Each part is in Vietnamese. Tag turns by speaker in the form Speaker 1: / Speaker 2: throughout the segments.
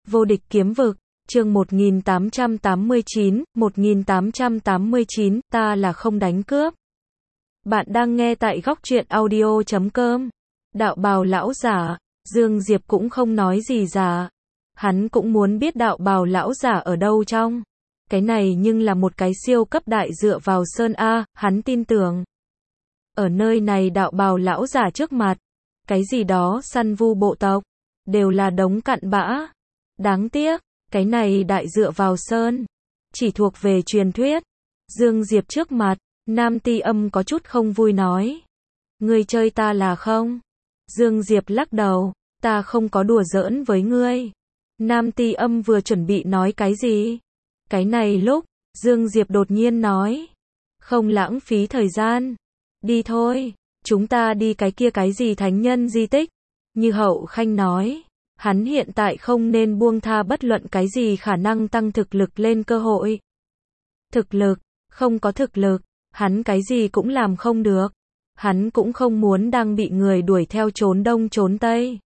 Speaker 1: Vô địch kiếm vực, chương 1889, ta là không đánh cướp. Bạn đang nghe tại góc truyện audio.com. Đạo bào lão giả, Dương Diệp cũng không nói gì giả. Hắn cũng muốn biết đạo bào lão giả ở đâu trong. Cái này nhưng là một cái siêu cấp đại dựa vào Sơn A, hắn tin tưởng. Ở nơi này đạo bào lão giả trước mặt, cái gì đó săn vu bộ tộc, đều là đống cặn bã. Đáng tiếc, cái này đại dựa vào Sơn, chỉ thuộc về truyền thuyết. Dương Diệp trước mặt, Nam Ti Âm có chút không vui nói. Ngươi chơi ta là không? Dương Diệp lắc đầu, ta không có đùa giỡn với ngươi. Nam Ti Âm vừa chuẩn bị nói cái gì? Cái này lúc, Dương Diệp đột nhiên nói. Không lãng phí thời gian. Đi thôi, chúng ta đi cái kia cái gì thánh nhân di tích. Như Hậu Khanh nói, hắn hiện tại không nên buông tha bất luận cái gì khả năng tăng thực lực lên cơ hội. Thực lực, không có thực lực, hắn cái gì cũng làm không được. Hắn cũng không muốn đang bị người đuổi theo trốn đông trốn tây.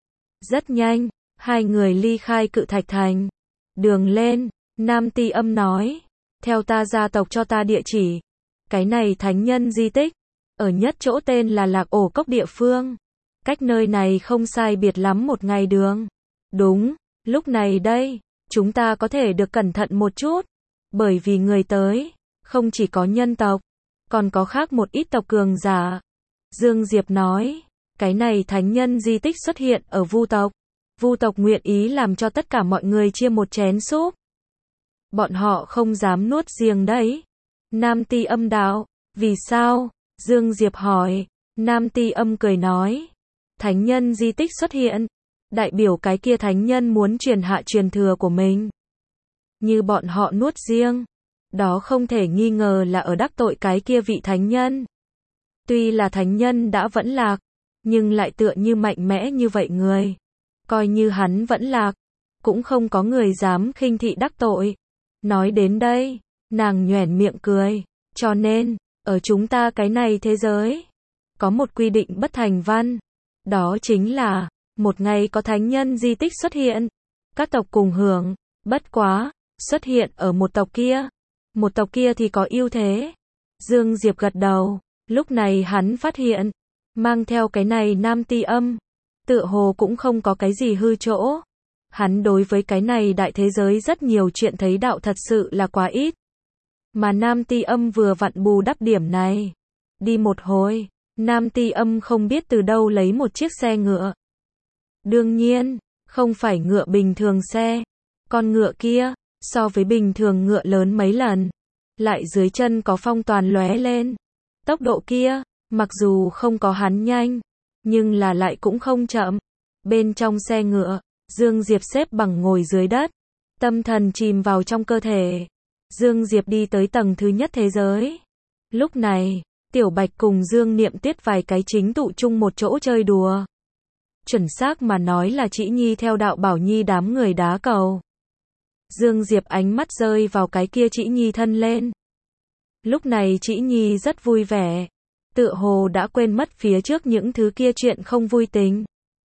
Speaker 1: Rất nhanh, hai người ly khai Cự Thạch Thành. Đường lên, Nam Ti Âm nói, theo ta gia tộc cho ta địa chỉ. Cái này thánh nhân di tích, ở nhất chỗ tên là Lạc Ổ Cốc địa phương. Cách nơi này không sai biệt lắm một ngày đường. Đúng, lúc này đây, chúng ta có thể được cẩn thận một chút. Bởi vì người tới, không chỉ có nhân tộc, còn có khác một ít tộc cường giả. Dương Diệp nói, cái này thánh nhân di tích xuất hiện ở Vu tộc. Vu tộc nguyện ý làm cho tất cả mọi người chia một chén súp. Bọn họ không dám nuốt riêng đấy. Nam Ti Âm đạo, vì sao? Dương Diệp hỏi. Nam Ti Âm cười nói, thánh nhân di tích xuất hiện, đại biểu cái kia thánh nhân muốn truyền hạ truyền thừa của mình. Như bọn họ nuốt riêng, đó không thể nghi ngờ là ở đắc tội cái kia vị thánh nhân. Tuy là thánh nhân đã vẫn lạc, nhưng lại tựa như mạnh mẽ như vậy người. Coi như hắn vẫn lạc, cũng không có người dám khinh thị đắc tội. Nói đến đây, nàng nhoẻn miệng cười, cho nên, ở chúng ta cái này thế giới, có một quy định bất thành văn. Đó chính là, một ngày có thánh nhân di tích xuất hiện, các tộc cùng hưởng, bất quá, xuất hiện ở một tộc kia. Một tộc kia thì có ưu thế. Dương Diệp gật đầu, lúc này hắn phát hiện, mang theo cái này Nam Ti Âm, tựa hồ cũng không có cái gì hư chỗ. Hắn đối với cái này đại thế giới rất nhiều chuyện thấy đạo thật sự là quá ít. Mà Nam Ti Âm vừa vặn bù đắp điểm này. Đi một hồi, Nam Ti Âm không biết từ đâu lấy một chiếc xe ngựa. Đương nhiên, không phải ngựa bình thường xe. Con ngựa kia, so với bình thường ngựa lớn mấy lần. Lại dưới chân có phong toàn lóe lên. Tốc độ kia, mặc dù không có hắn nhanh, nhưng là lại cũng không chậm. Bên trong xe ngựa, Dương Diệp xếp bằng ngồi dưới đất. Tâm thần chìm vào trong cơ thể. Dương Diệp đi tới tầng thứ nhất thế giới. Lúc này, Tiểu Bạch cùng Dương Niệm Tuyết vài cái chính tụ chung một chỗ chơi đùa. Chuẩn xác mà nói là Trĩ Nhi theo đạo Bảo Nhi đám người đá cầu. Dương Diệp ánh mắt rơi vào cái kia Trĩ Nhi thân lên. Lúc này Trĩ Nhi rất vui vẻ. Tựa hồ đã quên mất phía trước những thứ kia chuyện không vui tính.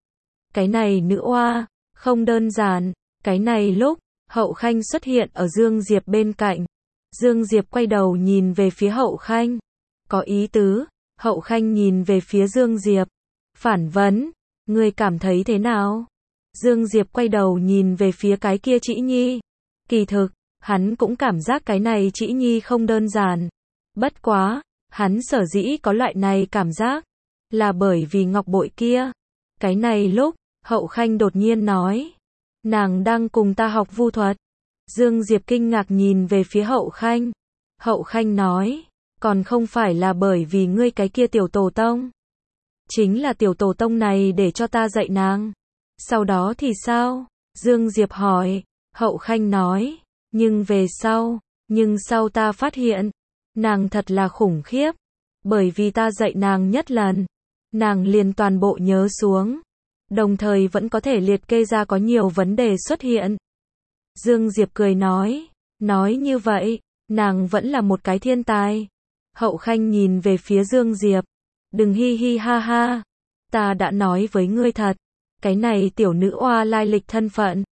Speaker 1: Cái này nữ oa, không đơn giản. Cái này lúc, Hậu Khanh xuất hiện ở Dương Diệp bên cạnh. Dương Diệp quay đầu nhìn về phía Hậu Khanh. Có ý tứ, Hậu Khanh nhìn về phía Dương Diệp. Phản vấn, ngươi cảm thấy thế nào? Dương Diệp quay đầu nhìn về phía cái kia Trĩ Nhi. Kỳ thực, hắn cũng cảm giác cái này Trĩ Nhi không đơn giản. Bất quá, hắn sở dĩ có loại này cảm giác, là bởi vì ngọc bội kia. Cái này lúc, Hậu Khanh đột nhiên nói, nàng đang cùng ta học vu thuật. Dương Diệp kinh ngạc nhìn về phía Hậu Khanh. Hậu Khanh nói, còn không phải là bởi vì ngươi cái kia tiểu tổ tông. Chính là tiểu tổ tông này để cho ta dạy nàng. Sau đó thì sao? Dương Diệp hỏi. Hậu Khanh nói, nhưng sau ta phát hiện, nàng thật là khủng khiếp. Bởi vì ta dạy nàng nhất lần, nàng liền toàn bộ nhớ xuống. Đồng thời vẫn có thể liệt kê ra có nhiều vấn đề xuất hiện. Dương Diệp cười nói như vậy, nàng vẫn là một cái thiên tài. Hậu Khanh nhìn về phía Dương Diệp, đừng hi hi ha ha, ta đã nói với ngươi thật, cái này tiểu nữ oa lai lịch thân phận,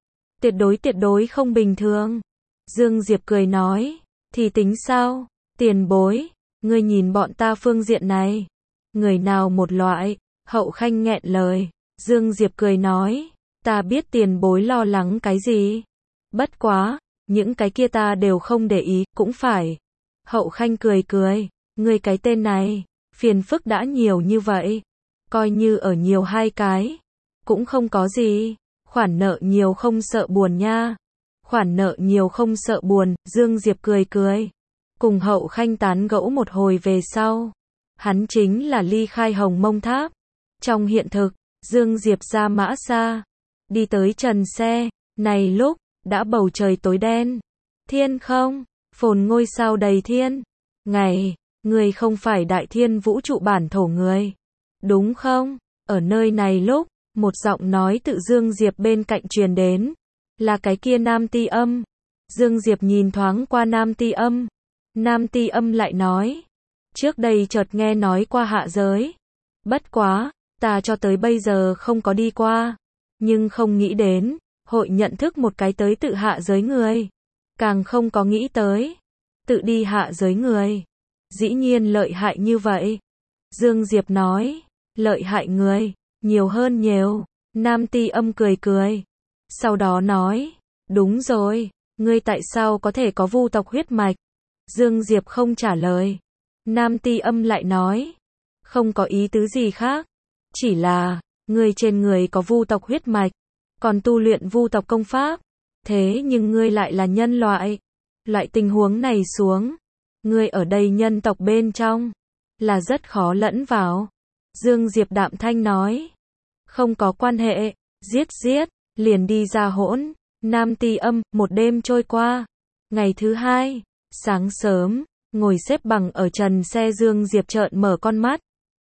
Speaker 1: tuyệt đối không bình thường. Dương Diệp cười nói, thì tính sao, tiền bối, ngươi nhìn bọn ta phương diện này, người nào một loại, Hậu Khanh nghẹn lời, Dương Diệp cười nói, ta biết tiền bối lo lắng cái gì, bất quá, những cái kia ta đều không để ý, cũng phải. Hậu Khanh cười cười, ngươi cái tên này, phiền phức đã nhiều như vậy, coi như ở nhiều hai cái, cũng không có gì, khoản nợ nhiều không sợ buồn nha. Khoản nợ nhiều không sợ buồn, Dương Diệp cười cười. Cùng Hậu Khanh tán gẫu một hồi về sau. Hắn chính là ly khai Hồng Mông Tháp. Trong hiện thực, Dương Diệp ra Mã Sa. Đi tới trần xe. Này lúc, đã bầu trời tối đen. Thiên không, phồn ngôi sao đầy thiên. Ngày, người không phải đại thiên vũ trụ bản thổ người. Đúng không? Ở nơi này lúc, một giọng nói tự Dương Diệp bên cạnh truyền đến. Là cái kia Nam Ti Âm. Dương Diệp nhìn thoáng qua Nam Ti Âm. Nam Ti Âm lại nói. Trước đây chợt nghe nói qua hạ giới. Bất quá, ta cho tới bây giờ không có đi qua. Nhưng không nghĩ đến, hội nhận thức một cái tới tự hạ giới người. Càng không có nghĩ tới. Tự đi hạ giới người. Dĩ nhiên lợi hại như vậy. Dương Diệp nói. Lợi hại người, nhiều hơn nhiều. Nam Ti Âm cười cười. Sau đó nói, đúng rồi, ngươi tại sao có thể có vu tộc huyết mạch? Dương Diệp không trả lời. Nam Ti Âm lại nói, không có ý tứ gì khác, chỉ là, ngươi trên người có vu tộc huyết mạch, còn tu luyện vu tộc công pháp, thế nhưng ngươi lại là nhân loại. Loại tình huống này xuống, ngươi ở đây nhân tộc bên trong, là rất khó lẫn vào. Dương Diệp đạm thanh nói, không có quan hệ, giết. Liền đi ra hỗn. Nam Ti Âm, một đêm trôi qua. Ngày thứ hai, sáng sớm, ngồi xếp bằng ở trần xe Dương Diệp trợn mở con mắt.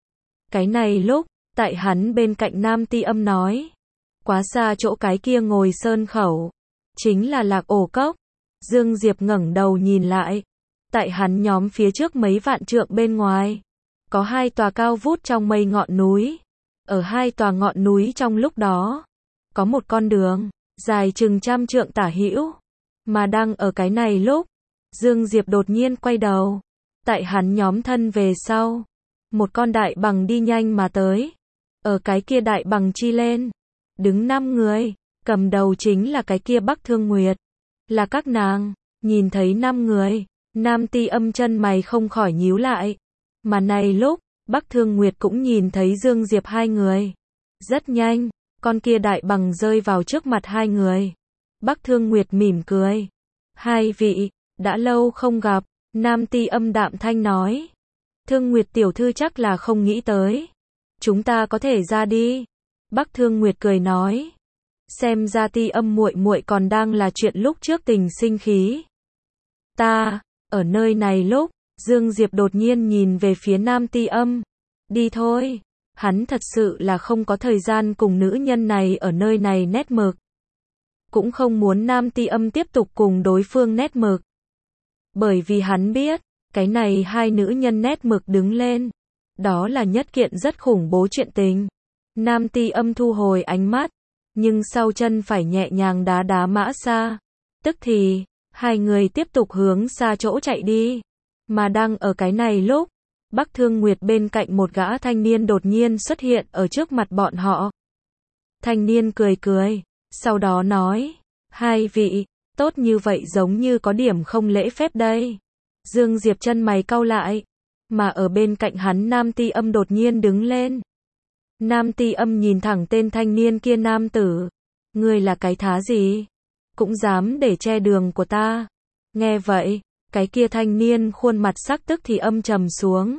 Speaker 1: Cái này lúc, tại hắn bên cạnh Nam Ti Âm nói. Quá xa chỗ cái kia ngồi sơn khẩu. Chính là Lạc Ổ Cốc. Dương Diệp ngẩng đầu nhìn lại. Tại hắn nhóm phía trước mấy vạn trượng bên ngoài. Có hai tòa cao vút trong mây ngọn núi. Ở hai tòa ngọn núi trong lúc đó. Có một con đường, dài chừng 100 trượng tả hữu. Mà đang ở cái này lúc, Dương Diệp đột nhiên quay đầu. Tại hắn nhóm thân về sau. Một con đại bằng đi nhanh mà tới. Ở cái kia đại bằng chi lên. Đứng 5 người, cầm đầu chính là cái kia Bắc Thương Nguyệt. Là các nàng, nhìn thấy 5 người. Nam Ti Âm chân mày không khỏi nhíu lại. Mà này lúc, Bắc Thương Nguyệt cũng nhìn thấy Dương Diệp hai người. Rất nhanh. Con kia đại bằng rơi vào trước mặt hai người. Bắc Thương Nguyệt mỉm cười. Hai vị, đã lâu không gặp. Nam Ti Âm đạm thanh nói. Thương Nguyệt tiểu thư chắc là không nghĩ tới. Chúng ta có thể ra đi. Bắc Thương Nguyệt cười nói. Xem ra Ti Âm muội muội còn đang là chuyện lúc trước tình sinh khí. Ta, ở nơi này lúc, Dương Diệp đột nhiên nhìn về phía Nam Ti Âm. Đi thôi. Hắn thật sự là không có thời gian cùng nữ nhân này ở nơi này nét mực. Cũng không muốn Nam Ti Âm tiếp tục cùng đối phương nét mực. Bởi vì hắn biết, cái này hai nữ nhân nét mực đứng lên. Đó là nhất kiện rất khủng bố chuyện tình. Nam Ti Âm thu hồi ánh mắt. Nhưng sau chân phải nhẹ nhàng đá đá Mã Sa. Tức thì, hai người tiếp tục hướng xa chỗ chạy đi. Mà đang ở cái này lúc. Bắc Thương Nguyệt bên cạnh một gã thanh niên đột nhiên xuất hiện ở trước mặt bọn họ. Thanh niên cười cười, sau đó nói, hai vị, tốt như vậy giống như có điểm không lễ phép đây. Dương Diệp chân mày cau lại, mà ở bên cạnh hắn Nam Ti Âm đột nhiên đứng lên. Nam Ti Âm nhìn thẳng tên thanh niên kia nam tử. Ngươi là cái thá gì? Cũng dám để che đường của ta. Nghe vậy. Cái kia thanh niên khuôn mặt sắc tức thì âm trầm xuống.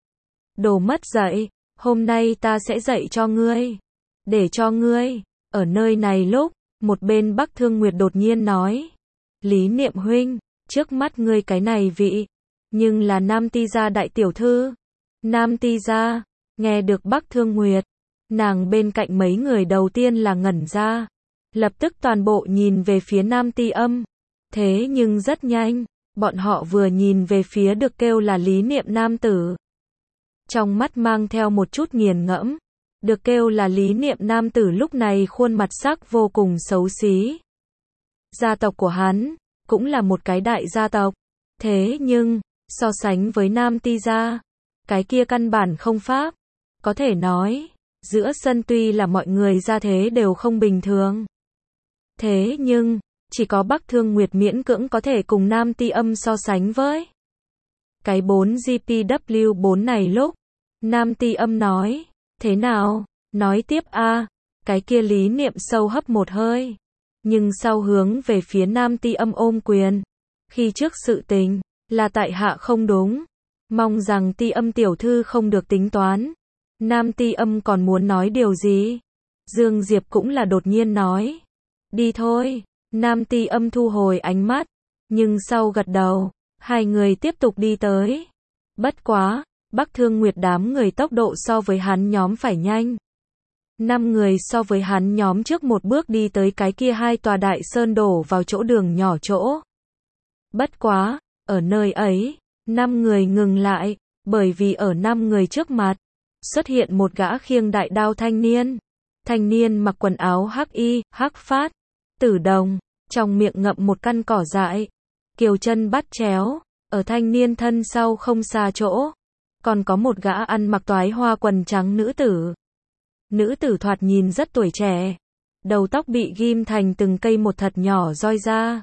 Speaker 1: Đồ mất dạy, hôm nay ta sẽ dạy cho ngươi. Để cho ngươi, ở nơi này lúc, một bên Bắc Thương Nguyệt đột nhiên nói. Lý Niệm huynh, trước mắt ngươi cái này vị, nhưng là Nam Ti gia đại tiểu thư. Nam Ti gia, nghe được Bắc Thương Nguyệt, nàng bên cạnh mấy người đầu tiên là ngẩn ra. Lập tức toàn bộ nhìn về phía Nam Ti Âm. Thế nhưng rất nhanh. Bọn họ vừa nhìn về phía được kêu là Lý Niệm nam tử. Trong mắt mang theo một chút nghiền ngẫm. Được kêu là Lý Niệm nam tử lúc này khuôn mặt sắc vô cùng xấu xí. Gia tộc của hắn cũng là một cái đại gia tộc. Thế nhưng, so sánh với Nam Ti gia, cái kia căn bản không pháp. Có thể nói, giữa sân tuy là mọi người gia thế đều không bình thường. Thế nhưng, chỉ có Bắc Thương Nguyệt miễn cưỡng có thể cùng Nam Ti Âm so sánh với. Cái 4GPW4 này lúc, Nam Ti Âm nói, thế nào, nói tiếp a. Cái kia Lý Niệm sâu hấp một hơi. Nhưng sau hướng về phía Nam Ti Âm ôm quyền. Khi trước sự tình, là tại hạ không đúng. Mong rằng Ti Âm tiểu thư không được tính toán. Nam Ti Âm còn muốn nói điều gì? Dương Diệp cũng là đột nhiên nói. Đi thôi. Nam Ti Âm thu hồi ánh mắt. Nhưng sau gật đầu, hai người tiếp tục đi tới. Bất quá, Bắc Thương Nguyệt đám người tốc độ so với hắn nhóm phải nhanh. 5 người so với hắn nhóm trước một bước đi tới cái kia hai tòa đại sơn đổ vào chỗ đường nhỏ chỗ. Bất quá, ở nơi ấy, 5 người ngừng lại, bởi vì ở 5 người trước mặt, xuất hiện một gã khiêng đại đao thanh niên. Thanh niên mặc quần áo hắc y, hắc phát, tử đồng, trong miệng ngậm một căn cỏ dại, kiều chân bắt chéo, ở thanh niên thân sau không xa chỗ, còn có một gã ăn mặc toái hoa quần trắng nữ tử. Nữ tử thoạt nhìn rất tuổi trẻ, đầu tóc bị ghim thành từng cây một thật nhỏ roi ra.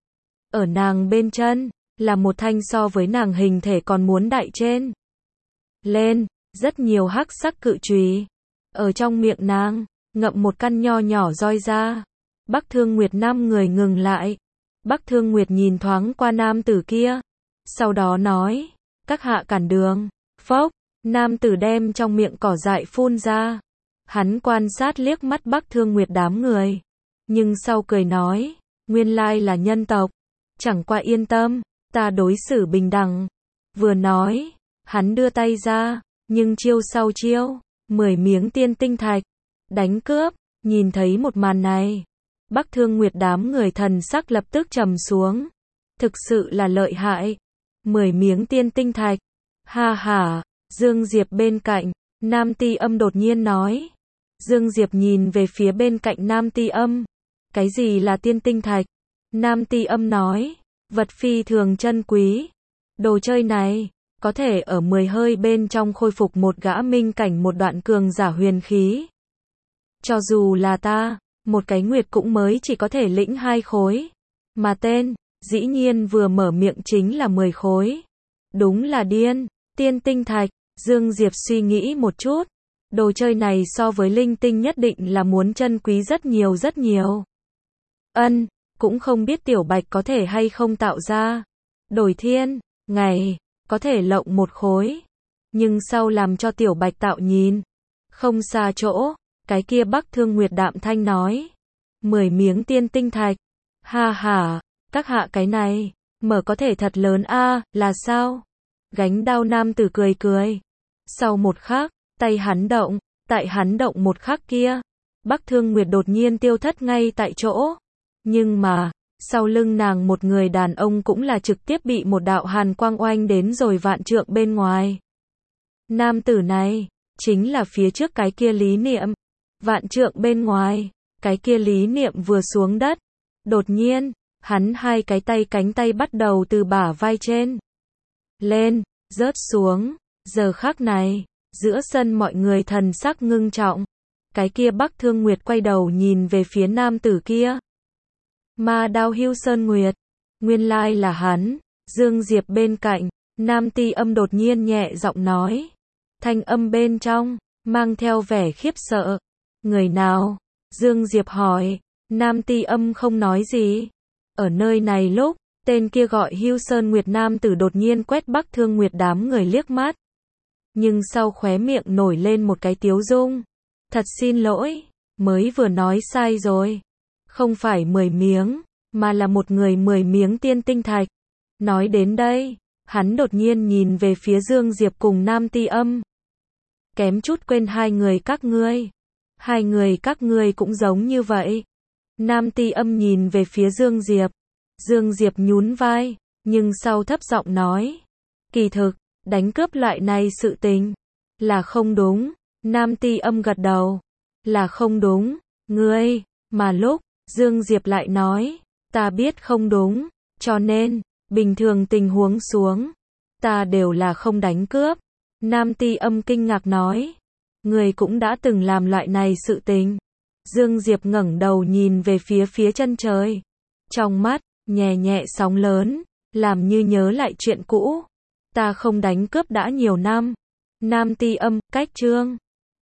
Speaker 1: Ở nàng bên chân, là một thanh so với nàng hình thể còn muốn đại trên. Lên, rất nhiều hắc sắc cự chùy. Ở trong miệng nàng, ngậm một căn nho nhỏ roi ra. Bắc Thương Nguyệt 5 người ngừng lại. Bắc Thương Nguyệt nhìn thoáng qua nam tử kia. Sau đó nói, các hạ cản đường. Phốc, nam tử đem trong miệng cỏ dại phun ra. Hắn quan sát liếc mắt Bắc Thương Nguyệt đám người. Nhưng sau cười nói, nguyên lai là nhân tộc. Chẳng qua yên tâm, ta đối xử bình đẳng. Vừa nói, hắn đưa tay ra, nhưng chiêu sau chiêu, 10 miếng tiên tinh thạch. Đánh cướp, nhìn thấy một màn này. Bắc Thương Nguyệt đám người thần sắc lập tức trầm xuống. Thực sự là lợi hại. 10 miếng tiên tinh thạch. Ha ha, Dương Diệp bên cạnh, Nam Ti Âm đột nhiên nói. Dương Diệp nhìn về phía bên cạnh Nam Ti Âm. Cái gì là tiên tinh thạch? Nam Ti Âm nói, vật phi thường chân quý. Đồ chơi này, có thể ở 10 hơi bên trong khôi phục một gã minh cảnh một đoạn cường giả huyền khí. Cho dù là ta, một cái nguyệt cũng mới chỉ có thể lĩnh 2 khối. Mà tên, dĩ nhiên vừa mở miệng chính là 10 khối. Đúng là điên, tiên tinh thạch. Dương Diệp suy nghĩ một chút. Đồ chơi này so với linh tinh nhất định là muốn chân quý rất nhiều rất nhiều. Cũng không biết Tiểu Bạch có thể hay không tạo ra. Đổi thiên, ngày, có thể lộng 1 khối. Nhưng sau làm cho Tiểu Bạch tạo nhìn. Không xa chỗ, cái kia Bắc Thương Nguyệt đạm thanh nói. 10 miếng tiên tinh thạch. Ha ha, các hạ cái này, mở có thể thật lớn a, là sao? Gánh đao nam tử cười cười. Sau một khắc, tay hắn động, tại hắn động một khắc kia, Bắc Thương Nguyệt đột nhiên tiêu thất ngay tại chỗ. Nhưng mà, sau lưng nàng một người đàn ông cũng là trực tiếp bị một đạo hàn quang oanh đến rồi vạn trượng bên ngoài. Nam tử này, chính là phía trước cái kia Lý Niệm. Vạn trượng bên ngoài, cái kia Lý Niệm vừa xuống đất. Đột nhiên, hắn hai cái tay cánh tay bắt đầu từ bả vai trên. Lên, rớt xuống. Giờ khắc này, giữa sân mọi người thần sắc ngưng trọng. Cái kia Bắc Thương Nguyệt quay đầu nhìn về phía nam tử kia. Ma Đao Hưu Sơn Nguyệt. Nguyên lai là hắn. Dương Diệp bên cạnh, Nam Ti Âm đột nhiên nhẹ giọng nói. Thanh âm bên trong, mang theo vẻ khiếp sợ. Người nào? Dương Diệp hỏi. Nam Ti Âm không nói gì. Ở nơi này lúc, tên kia gọi Hưu Sơn Nguyệt nam tử đột nhiên quét Bắc Thương Nguyệt đám người liếc mắt. Nhưng sau khóe miệng nổi lên một cái tiếu dung. Thật xin lỗi, mới vừa nói sai rồi. Không phải 10 miếng, mà là một người 10 miếng tiên tinh thạch. Nói đến đây, hắn đột nhiên nhìn về phía Dương Diệp cùng Nam Ti Âm. Kém chút quên hai người các ngươi. Hai người các ngươi cũng giống như vậy. Nam Ti Âm nhìn về phía Dương Diệp. Dương Diệp nhún vai, nhưng sau thấp giọng nói. Kỳ thực, đánh cướp loại này sự tình, là không đúng. Nam Ti Âm gật đầu. Là không đúng, ngươi, mà lúc, Dương Diệp lại nói. Ta biết không đúng, cho nên, bình thường tình huống xuống, ta đều là không đánh cướp. Nam Ti Âm kinh ngạc nói. Người cũng đã từng làm loại này sự tình. Dương Diệp ngẩng đầu nhìn về phía chân trời. Trong mắt, nhẹ nhẹ sóng lớn, làm như nhớ lại chuyện cũ. Ta không đánh cướp đã nhiều năm. Nam Ti Âm, cách chương.